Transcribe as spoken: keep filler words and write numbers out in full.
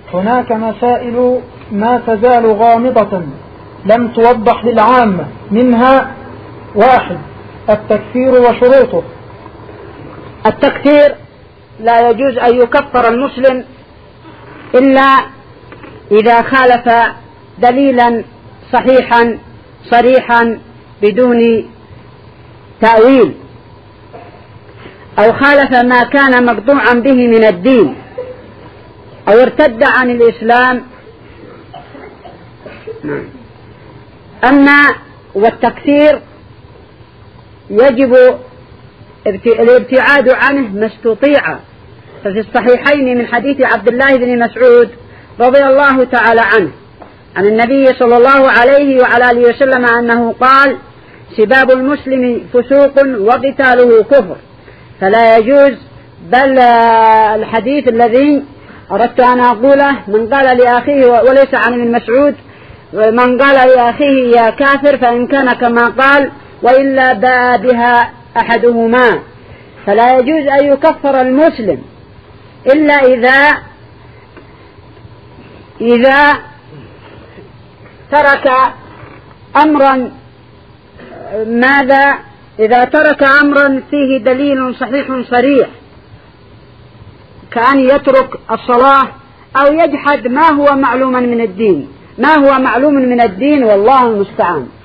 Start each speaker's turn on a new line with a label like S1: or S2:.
S1: هناك مسائل ما تزال غامضة لم توضح للعامة، منها: واحد، التكفير وشروطه.
S2: التكفير لا يجوز أن يكفر المسلم إلا إذا خالف دليلا صحيحا صريحا بدون تأويل، أو خالف ما كان مقطوعا به من الدين، أو ارتد عن الإسلام. أما والتكفير يجب الابتعاد عنه ما استطيع، ففي الصحيحين من حديث عبد الله بن مسعود رضي الله تعالى عنه عن النبي صلى الله عليه وعلى آله وسلم أنه قال: سباب المسلم فسوق وقتاله كفر. فلا يجوز، بل الحديث الذي أردت أن أقوله: من قال لأخيه، وليس عن ابن مسعود، من قال لأخيه يا كافر فإن كان كما قال وإلا باء بها أحدهما. فلا يجوز أن يكفر المسلم إلا إذا إذا ترك أمرا ماذا إذا ترك أمرا فيه دليل صحيح صريح، كأن يترك الصلاة أو يجحد ما هو معلوما من الدين ما هو معلوم من الدين والله المستعان.